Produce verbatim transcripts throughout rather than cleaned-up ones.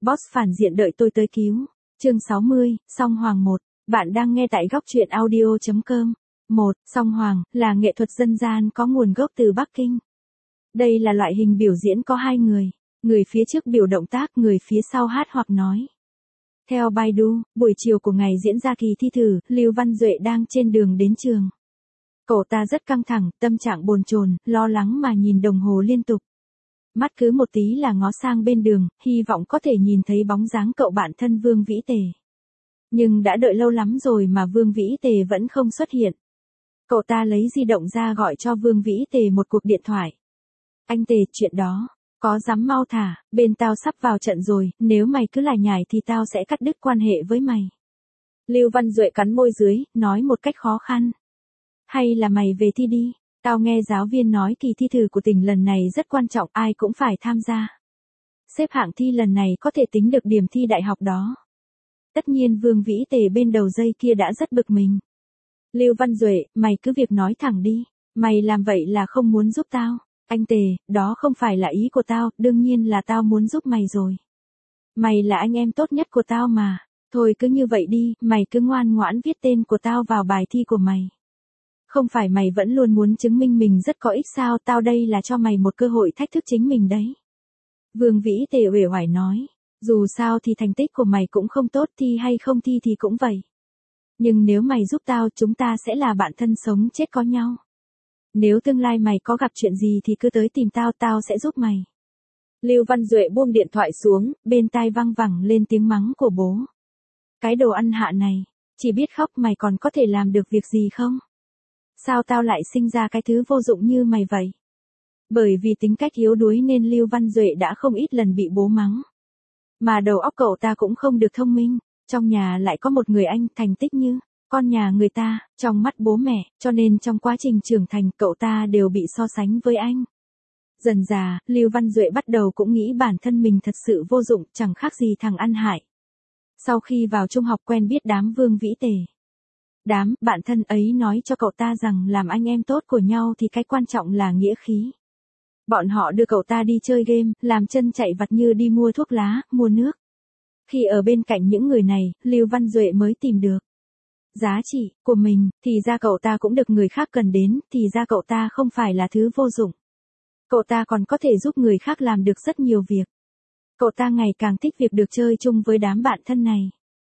Boss phản diện đợi tôi tới cứu. Chương sáu mươi, Song Hoàng một. Bạn đang nghe tại góc truyện audio chấm com. một. Song Hoàng là nghệ thuật dân gian có nguồn gốc từ Bắc Kinh. Đây là loại hình biểu diễn có hai người, người phía trước biểu động tác, người phía sau hát hoặc nói. Theo Baidu, buổi chiều của ngày diễn ra kỳ thi thử, Lưu Văn Duệ đang trên đường đến trường. Cậu ta rất căng thẳng, tâm trạng bồn chồn, lo lắng mà nhìn đồng hồ liên tục. Mắt cứ một tí là ngó sang bên đường, hy vọng có thể nhìn thấy bóng dáng cậu bạn thân Vương Vĩ Tề. Nhưng đã đợi lâu lắm rồi mà Vương Vĩ Tề vẫn không xuất hiện. Cậu ta lấy di động ra gọi cho Vương Vĩ Tề một cuộc điện thoại. Anh Tề, chuyện đó, có dám mau thả, bên tao sắp vào trận rồi, nếu mày cứ lải nhải thì tao sẽ cắt đứt quan hệ với mày. Lưu Văn Duệ cắn môi dưới, nói một cách khó khăn. Hay là mày về thi đi, tao nghe giáo viên nói kỳ thi thử của tỉnh lần này rất quan trọng, ai cũng phải tham gia. Xếp hạng thi lần này có thể tính được điểm thi đại học đó. Tất nhiên Vương Vĩ Tề bên đầu dây kia đã rất bực mình. Lưu Văn Duệ, mày cứ việc nói thẳng đi, mày làm vậy là không muốn giúp tao. Anh Tề, đó không phải là ý của tao, đương nhiên là tao muốn giúp mày rồi. Mày là anh em tốt nhất của tao mà, thôi cứ như vậy đi, mày cứ ngoan ngoãn viết tên của tao vào bài thi của mày. Không phải mày vẫn luôn muốn chứng minh mình rất có ích sao, tao đây là cho mày một cơ hội thách thức chính mình đấy. Vương Vĩ Tề uể oải nói, dù sao thì thành tích của mày cũng không tốt, thi hay không thi thì cũng vậy. Nhưng nếu mày giúp tao, chúng ta sẽ là bạn thân sống chết có nhau. Nếu tương lai mày có gặp chuyện gì thì cứ tới tìm tao, tao sẽ giúp mày. Lưu Văn Duệ buông điện thoại xuống, bên tai văng vẳng lên tiếng mắng của bố. Cái đồ ăn hạ này, chỉ biết khóc mày còn có thể làm được việc gì không? Sao tao lại sinh ra cái thứ vô dụng như mày vậy? Bởi vì tính cách yếu đuối nên Lưu Văn Duệ đã không ít lần bị bố mắng. Mà đầu óc cậu ta cũng không được thông minh, trong nhà lại có một người anh thành tích như con nhà người ta, trong mắt bố mẹ, cho nên trong quá trình trưởng thành cậu ta đều bị so sánh với anh. Dần dà, Lưu Văn Duệ bắt đầu cũng nghĩ bản thân mình thật sự vô dụng, chẳng khác gì thằng ăn hại. Sau khi vào trung học quen biết đám Vương Vĩ Tề. Đám bạn thân ấy nói cho cậu ta rằng làm anh em tốt của nhau thì cái quan trọng là nghĩa khí. Bọn họ đưa cậu ta đi chơi game, làm chân chạy vặt như đi mua thuốc lá, mua nước. Khi ở bên cạnh những người này, Lưu Văn Duệ mới tìm được giá trị của mình, thì ra cậu ta cũng được người khác cần đến, thì ra cậu ta không phải là thứ vô dụng. Cậu ta còn có thể giúp người khác làm được rất nhiều việc. Cậu ta ngày càng thích việc được chơi chung với đám bạn thân này.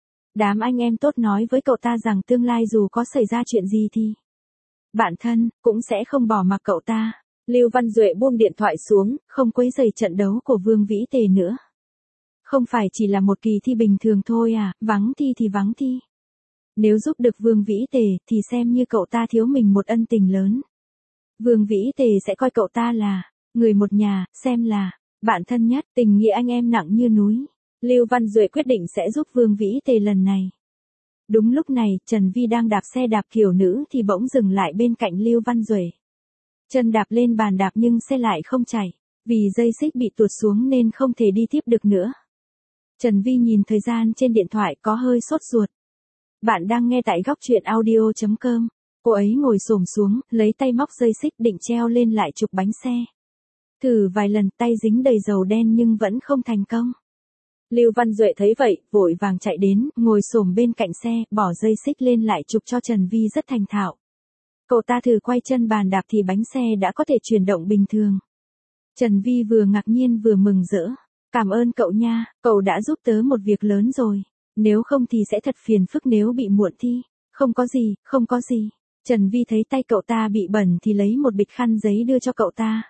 Đám anh em tốt nói với cậu ta rằng tương lai dù có xảy ra chuyện gì thì bạn thân cũng sẽ không bỏ mặc cậu ta. Lưu Văn Duệ buông điện thoại xuống, không quấy rầy trận đấu của Vương Vĩ Tề nữa. Không phải chỉ là một kỳ thi bình thường thôi à, vắng thi thì vắng thi. Nếu giúp được Vương Vĩ Tề thì xem như cậu ta thiếu mình một ân tình lớn. Vương Vĩ Tề sẽ coi cậu ta là người một nhà, xem là bạn thân nhất, tình nghĩa anh em nặng như núi. Lưu Văn Duệ quyết định sẽ giúp Vương Vĩ Tề lần này. Đúng lúc này, Trần Vi đang đạp xe đạp kiểu nữ thì bỗng dừng lại bên cạnh Lưu Văn Duệ. Chân đạp lên bàn đạp nhưng xe lại không chạy, vì dây xích bị tuột xuống nên không thể đi tiếp được nữa. Trần Vi nhìn thời gian trên điện thoại có hơi sốt ruột. Bạn đang nghe tại góc truyện audio chấm com. Cô ấy ngồi xổm xuống, lấy tay móc dây xích định treo lên lại trục bánh xe. Thử vài lần tay dính đầy dầu đen nhưng vẫn không thành công. Lưu Văn Duệ thấy vậy, vội vàng chạy đến, ngồi xổm bên cạnh xe, bỏ dây xích lên lại trục cho Trần Vi rất thành thạo. Cậu ta thử quay chân bàn đạp thì bánh xe đã có thể chuyển động bình thường. Trần Vi vừa ngạc nhiên vừa mừng rỡ. Cảm ơn cậu nha, cậu đã giúp tớ một việc lớn rồi. Nếu không thì sẽ thật phiền phức nếu bị muộn thi. Không có gì, không có gì. Trần Vi thấy tay cậu ta bị bẩn thì lấy một bịch khăn giấy đưa cho cậu ta.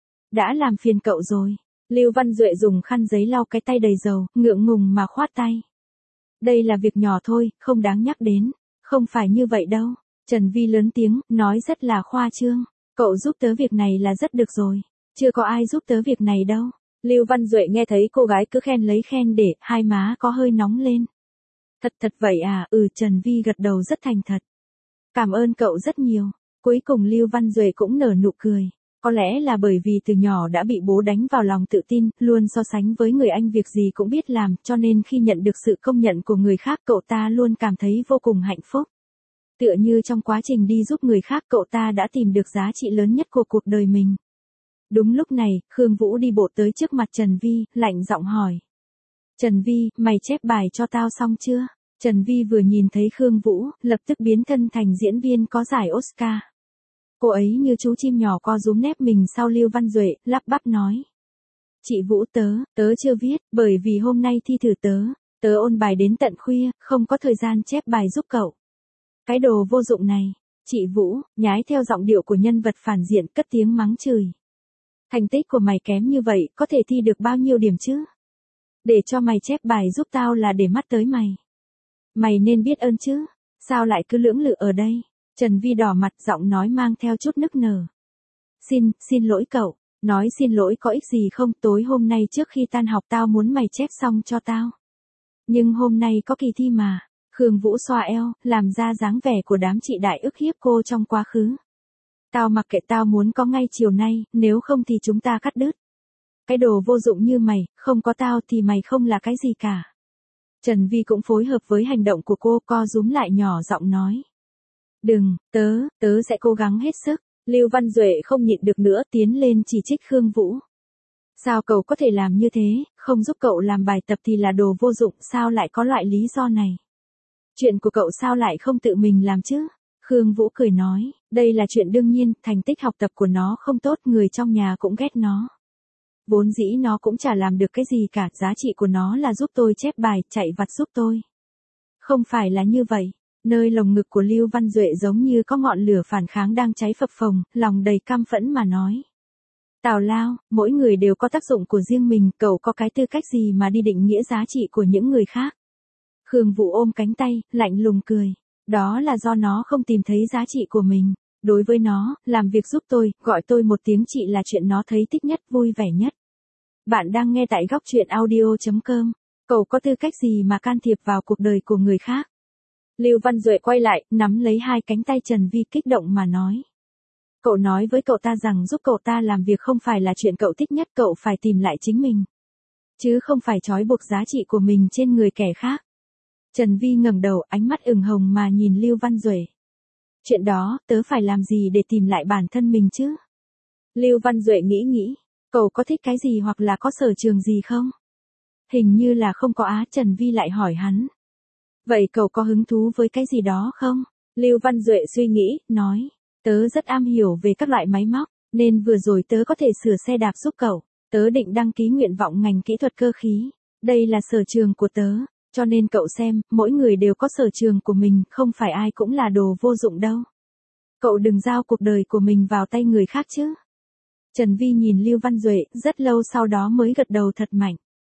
Đã làm phiền cậu rồi. Lưu Văn Duệ dùng khăn giấy lau cái tay đầy dầu, ngượng ngùng mà khoát tay. Đây là việc nhỏ thôi, không đáng nhắc đến. Không phải như vậy đâu. Trần Vi lớn tiếng, nói rất là khoa trương. Cậu giúp tớ việc này là rất được rồi. Chưa có ai giúp tớ việc này đâu. Lưu Văn Duệ nghe thấy cô gái cứ khen lấy khen để, hai má có hơi nóng lên. Thật thật vậy à, ừ, Trần Vi gật đầu rất thành thật. Cảm ơn cậu rất nhiều. Cuối cùng Lưu Văn Duệ cũng nở nụ cười. Có lẽ là bởi vì từ nhỏ đã bị bố đánh vào lòng tự tin, luôn so sánh với người anh việc gì cũng biết làm, cho nên khi nhận được sự công nhận của người khác cậu ta luôn cảm thấy vô cùng hạnh phúc. Tựa như trong quá trình đi giúp người khác cậu ta đã tìm được giá trị lớn nhất của cuộc đời mình. Đúng lúc này, Khương Vũ đi bộ tới trước mặt Trần Vi, lạnh giọng hỏi. Trần Vi, mày chép bài cho tao xong chưa? Trần Vi vừa nhìn thấy Khương Vũ, lập tức biến thân thành diễn viên có giải Oscar. Cô ấy như chú chim nhỏ co rúm nép mình sau Lưu Văn Duệ, lắp bắp nói. Chị Vũ tớ, tớ chưa viết, bởi vì hôm nay thi thử tớ, tớ ôn bài đến tận khuya, không có thời gian chép bài giúp cậu. Cái đồ vô dụng này, chị Vũ, nhái theo giọng điệu của nhân vật phản diện cất tiếng mắng chửi. Thành tích của mày kém như vậy, có thể thi được bao nhiêu điểm chứ? Để cho mày chép bài giúp tao là để mắt tới mày. Mày nên biết ơn chứ, sao lại cứ lưỡng lự ở đây? Trần Vi đỏ mặt, giọng nói mang theo chút nức nở. Xin, xin lỗi cậu, nói xin lỗi có ích gì không, tối hôm nay trước khi tan học tao muốn mày chép xong cho tao. Nhưng hôm nay có kỳ thi mà. Khương Vũ xoa eo, làm ra dáng vẻ của đám chị đại ức hiếp cô trong quá khứ. Tao mặc kệ, tao muốn có ngay chiều nay, nếu không thì chúng ta cắt đứt. Cái đồ vô dụng như mày, không có tao thì mày không là cái gì cả. Trần Vi cũng phối hợp với hành động của cô, co rúm lại nhỏ giọng nói. Đừng, tớ, tớ sẽ cố gắng hết sức. Lưu Văn Duệ không nhịn được nữa, tiến lên chỉ trích Khương Vũ. Sao cậu có thể làm như thế, không giúp cậu làm bài tập thì là đồ vô dụng, sao lại có loại lý do này? Chuyện của cậu sao lại không tự mình làm chứ? Khương Vũ cười nói, đây là chuyện đương nhiên, thành tích học tập của nó không tốt, người trong nhà cũng ghét nó. Vốn dĩ nó cũng chả làm được cái gì cả, giá trị của nó là giúp tôi chép bài, chạy vặt giúp tôi. Không phải là như vậy. Nơi lồng ngực của Lưu Văn Duệ giống như có ngọn lửa phản kháng đang cháy phập phồng, lòng đầy căm phẫn mà nói. Tào lao, mỗi người đều có tác dụng của riêng mình, cậu có cái tư cách gì mà đi định nghĩa giá trị của những người khác? Khương Vũ ôm cánh tay, lạnh lùng cười. Đó là do nó không tìm thấy giá trị của mình. Đối với nó, làm việc giúp tôi, gọi tôi một tiếng chị là chuyện nó thấy thích nhất, vui vẻ nhất. Bạn đang nghe tại góc truyện audio chấm com. Cậu có tư cách gì mà can thiệp vào cuộc đời của người khác? Lưu Văn Duệ quay lại, nắm lấy hai cánh tay Trần Vi kích động mà nói. Cậu nói với cậu ta rằng giúp cậu ta làm việc không phải là chuyện cậu thích nhất, cậu phải tìm lại chính mình. Chứ không phải trói buộc giá trị của mình trên người kẻ khác. Trần Vi ngẩng đầu, ánh mắt ửng hồng mà nhìn Lưu Văn Duệ. Chuyện đó, tớ phải làm gì để tìm lại bản thân mình chứ? Lưu Văn Duệ nghĩ nghĩ, cậu có thích cái gì hoặc là có sở trường gì không? Hình như là không có á, Trần Vi lại hỏi hắn. Vậy cậu có hứng thú với cái gì đó không? Lưu Văn Duệ suy nghĩ, nói, tớ rất am hiểu về các loại máy móc, nên vừa rồi tớ có thể sửa xe đạp giúp cậu. Tớ định đăng ký nguyện vọng ngành kỹ thuật cơ khí. Đây là sở trường của tớ, cho nên cậu xem, mỗi người đều có sở trường của mình, không phải ai cũng là đồ vô dụng đâu. Cậu đừng giao cuộc đời của mình vào tay người khác chứ. Trần Vi nhìn Lưu Văn Duệ, rất lâu sau đó mới gật đầu thật mạnh.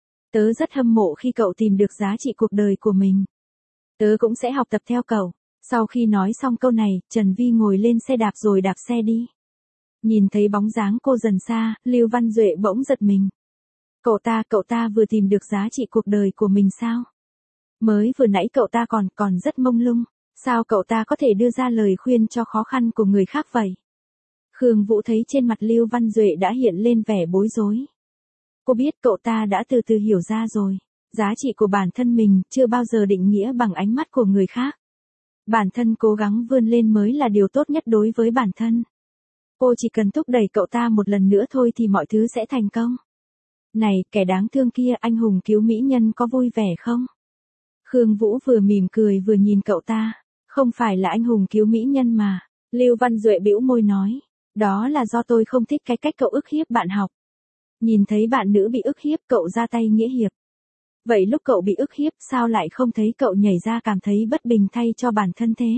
Tớ rất hâm mộ khi cậu tìm được giá trị cuộc đời của mình. Tớ cũng sẽ học tập theo cậu. Sau khi nói xong câu này, Trần Vi ngồi lên xe đạp rồi đạp xe đi. Nhìn thấy bóng dáng cô dần xa, Lưu Văn Duệ bỗng giật mình. Cậu ta, cậu ta vừa tìm được giá trị cuộc đời của mình sao? Mới vừa nãy cậu ta còn, còn rất mông lung. Sao cậu ta có thể đưa ra lời khuyên cho khó khăn của người khác vậy? Khương Vũ thấy trên mặt Lưu Văn Duệ đã hiện lên vẻ bối rối. Cô biết cậu ta đã từ từ hiểu ra rồi. Giá trị của bản thân mình chưa bao giờ định nghĩa bằng ánh mắt của người khác. Bản thân cố gắng vươn lên mới là điều tốt nhất đối với bản thân. Cô chỉ cần thúc đẩy cậu ta một lần nữa thôi thì mọi thứ sẽ thành công. Này, kẻ đáng thương kia, anh hùng cứu mỹ nhân có vui vẻ không? Khương Vũ vừa mỉm cười vừa nhìn cậu ta. Không phải là anh hùng cứu mỹ nhân mà. Lưu Văn Duệ bĩu môi nói. Đó là do tôi không thích cái cách cậu ức hiếp bạn học. Nhìn thấy bạn nữ bị ức hiếp cậu ra tay nghĩa hiệp. Vậy lúc cậu bị ức hiếp sao lại không thấy cậu nhảy ra cảm thấy bất bình thay cho bản thân thế?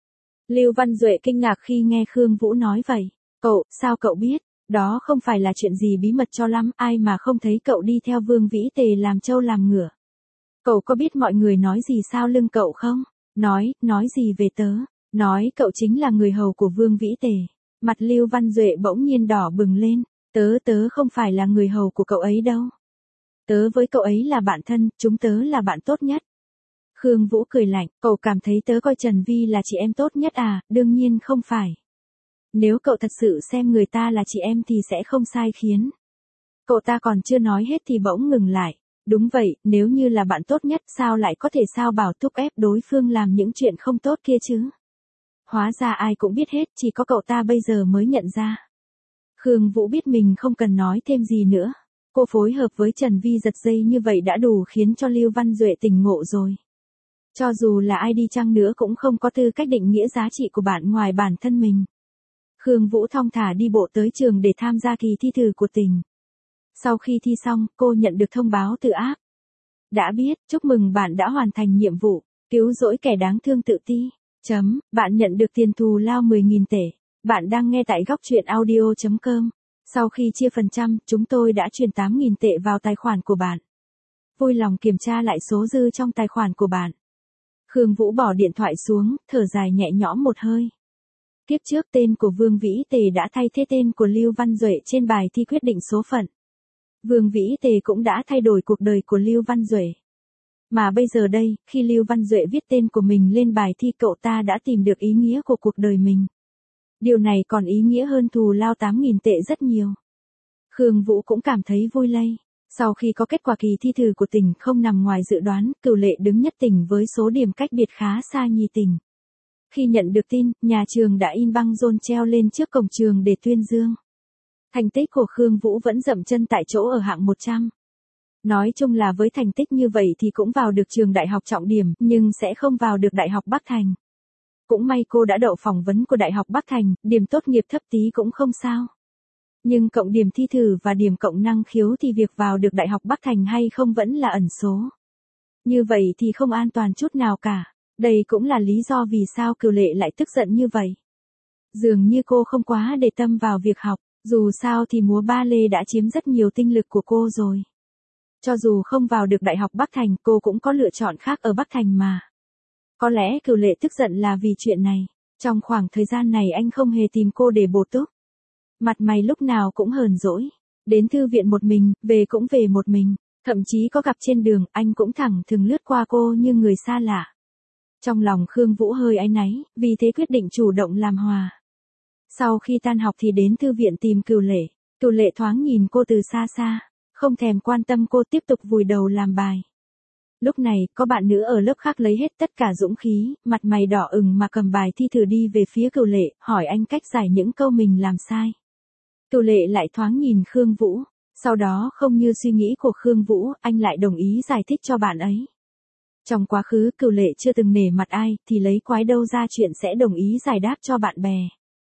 Lưu Văn Duệ kinh ngạc khi nghe Khương Vũ nói vậy. Cậu, sao cậu biết? Đó không phải là chuyện gì bí mật cho lắm, ai mà không thấy cậu đi theo Vương Vĩ Tề làm trâu làm ngựa. Cậu có biết mọi người nói gì sau lưng cậu không? Nói, nói gì về tớ? Nói cậu chính là người hầu của Vương Vĩ Tề. Mặt Lưu Văn Duệ bỗng nhiên đỏ bừng lên. Tớ tớ không phải là người hầu của cậu ấy đâu. Tớ với cậu ấy là bạn thân, chúng tớ là bạn tốt nhất. Khương Vũ cười lạnh, cậu cảm thấy tớ coi Trần Vi là chị em tốt nhất à, đương nhiên không phải. Nếu cậu thật sự xem người ta là chị em thì sẽ không sai khiến. Cậu ta còn chưa nói hết thì bỗng ngừng lại. Đúng vậy, nếu như là bạn tốt nhất sao lại có thể sao bảo thúc ép đối phương làm những chuyện không tốt kia chứ? Hóa ra ai cũng biết hết, chỉ có cậu ta bây giờ mới nhận ra. Khương Vũ biết mình không cần nói thêm gì nữa. Cô phối hợp với Trần Vi giật dây như vậy đã đủ khiến cho Lưu Văn Duệ tỉnh ngộ rồi. Cho dù là ai đi chăng nữa cũng không có tư cách định nghĩa giá trị của bạn ngoài bản thân mình. Khương Vũ thong thả đi bộ tới trường để tham gia kỳ thi thử của tỉnh. Sau khi thi xong, cô nhận được thông báo từ app. Đã biết, chúc mừng bạn đã hoàn thành nhiệm vụ, cứu rỗi kẻ đáng thương tự ti. Chấm, bạn nhận được tiền thù lao mười nghìn tệ. Bạn đang nghe tại góc truyện audio chấm com. Sau khi chia phần trăm, chúng tôi đã chuyển tám nghìn tệ vào tài khoản của bạn. Vui lòng kiểm tra lại số dư trong tài khoản của bạn. Khương Vũ bỏ điện thoại xuống, thở dài nhẹ nhõm một hơi. Kiếp trước tên của Vương Vĩ Tề đã thay thế tên của Lưu Văn Duệ trên bài thi quyết định số phận. Vương Vĩ Tề cũng đã thay đổi cuộc đời của Lưu Văn Duệ. Mà bây giờ đây, khi Lưu Văn Duệ viết tên của mình lên bài thi, cậu ta đã tìm được ý nghĩa của cuộc đời mình. Điều này còn ý nghĩa hơn thù lao tám nghìn tệ rất nhiều. Khương Vũ cũng cảm thấy vui lây. Sau khi có kết quả kỳ thi thử của tỉnh không nằm ngoài dự đoán, Cửu Lệ đứng nhất tỉnh với số điểm cách biệt khá xa nhì tỉnh. Khi nhận được tin, nhà trường đã in băng rôn treo lên trước cổng trường để tuyên dương. Thành tích của Khương Vũ vẫn dậm chân tại chỗ ở hạng một trăm. Nói chung là với thành tích như vậy thì cũng vào được trường đại học trọng điểm, nhưng sẽ không vào được Đại học Bắc Thành. Cũng may cô đã đậu phỏng vấn của Đại học Bắc Thành, điểm tốt nghiệp thấp tí cũng không sao. Nhưng cộng điểm thi thử và điểm cộng năng khiếu thì việc vào được Đại học Bắc Thành hay không vẫn là ẩn số. Như vậy thì không an toàn chút nào cả. Đây cũng là lý do vì sao Cửu Lệ lại tức giận như vậy. Dường như cô không quá để tâm vào việc học, dù sao thì múa ba lê đã chiếm rất nhiều tinh lực của cô rồi. Cho dù không vào được Đại học Bắc Thành, cô cũng có lựa chọn khác ở Bắc Thành mà. Có lẽ Cửu Lệ tức giận là vì chuyện này. Trong khoảng thời gian này anh không hề tìm cô để bổ túc. Mặt mày lúc nào cũng hờn dỗi. Đến thư viện một mình, về cũng về một mình. Thậm chí có gặp trên đường, anh cũng thẳng thừng lướt qua cô như người xa lạ. Trong lòng Khương Vũ hơi áy náy, vì thế quyết định chủ động làm hòa. Sau khi tan học thì đến thư viện tìm Cửu Lệ. Cửu Lệ thoáng nhìn cô từ xa xa, không thèm quan tâm cô, tiếp tục vùi đầu làm bài. Lúc này, có bạn nữ ở lớp khác lấy hết tất cả dũng khí, mặt mày đỏ ửng mà cầm bài thi thử đi về phía Cửu Lệ, hỏi anh cách giải những câu mình làm sai. Cửu Lệ lại thoáng nhìn Khương Vũ, sau đó không như suy nghĩ của Khương Vũ, anh lại đồng ý giải thích cho bạn ấy. Trong quá khứ Cửu Lệ chưa từng nể mặt ai, thì lấy quái đâu ra chuyện sẽ đồng ý giải đáp cho bạn bè.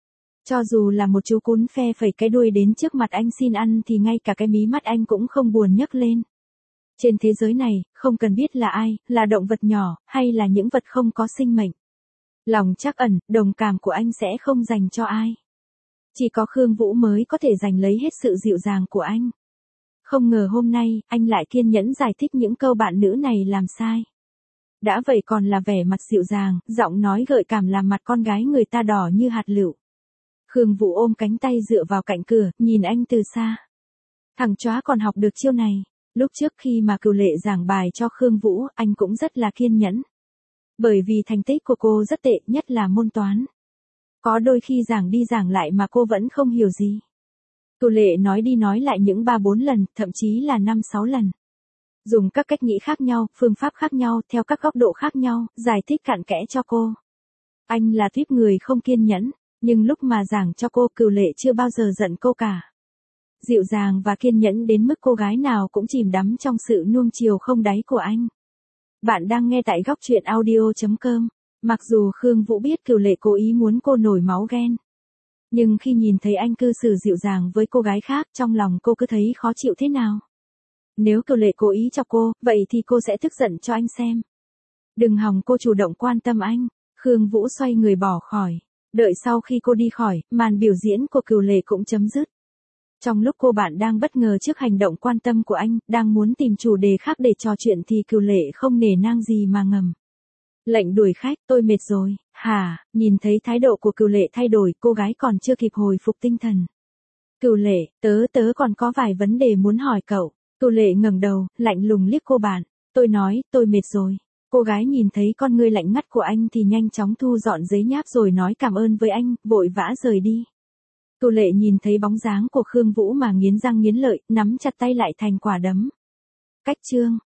Cho dù là một chú cún phe phẩy cái đuôi đến trước mặt anh xin ăn thì ngay cả cái mí mắt anh cũng không buồn nhấc lên. Trên thế giới này, không cần biết là ai, là động vật nhỏ, hay là những vật không có sinh mệnh. Lòng trắc ẩn, đồng cảm của anh sẽ không dành cho ai. Chỉ có Khương Vũ mới có thể giành lấy hết sự dịu dàng của anh. Không ngờ hôm nay, anh lại kiên nhẫn giải thích những câu bạn nữ này làm sai. Đã vậy còn là vẻ mặt dịu dàng, giọng nói gợi cảm làm mặt con gái người ta đỏ như hạt lựu. Khương Vũ ôm cánh tay dựa vào cạnh cửa, nhìn anh từ xa. Thằng chóa còn học được chiêu này. Lúc trước khi mà Cửu Lệ giảng bài cho Khương Vũ, anh cũng rất là kiên nhẫn. Bởi vì thành tích của cô rất tệ, nhất là môn toán. Có đôi khi giảng đi giảng lại mà cô vẫn không hiểu gì. Cửu Lệ nói đi nói lại những ba bốn lần, thậm chí là năm sáu lần. Dùng các cách nghĩ khác nhau, phương pháp khác nhau, theo các góc độ khác nhau, giải thích cặn kẽ cho cô. Anh là tuýp người không kiên nhẫn, nhưng lúc mà giảng cho cô, Cửu Lệ chưa bao giờ giận cô cả. Dịu dàng và kiên nhẫn đến mức cô gái nào cũng chìm đắm trong sự nuông chiều không đáy của anh. Bạn đang nghe tại góc truyện audio chấm com. Mặc dù Khương Vũ biết Cửu Lệ cố ý muốn cô nổi máu ghen. Nhưng khi nhìn thấy anh cư xử dịu dàng với cô gái khác, trong lòng cô cứ thấy khó chịu thế nào. Nếu Cửu Lệ cố ý chọc cô, vậy thì cô sẽ tức giận cho anh xem. Đừng hòng cô chủ động quan tâm anh. Khương Vũ xoay người bỏ khỏi. Đợi sau khi cô đi khỏi, màn biểu diễn của Cửu Lệ cũng chấm dứt. Trong lúc cô bạn đang bất ngờ trước hành động quan tâm của anh, đang muốn tìm chủ đề khác để trò chuyện thì Cửu Lệ không nể nang gì mà ngầm. Lệnh đuổi khách, tôi mệt rồi. Hả? Nhìn thấy thái độ của Cửu Lệ thay đổi, cô gái còn chưa kịp hồi phục tinh thần. Cửu Lệ, tớ tớ còn có vài vấn đề muốn hỏi cậu. Cửu Lệ ngẩng đầu, lạnh lùng liếc cô bạn. Tôi nói, tôi mệt rồi. Cô gái nhìn thấy con ngươi lạnh ngắt của anh thì nhanh chóng thu dọn giấy nháp rồi nói cảm ơn với anh, vội vã rời đi. Cửu Lệ nhìn thấy bóng dáng của Khương Vũ mà nghiến răng nghiến lợi, nắm chặt tay lại thành quả đấm. Cách chương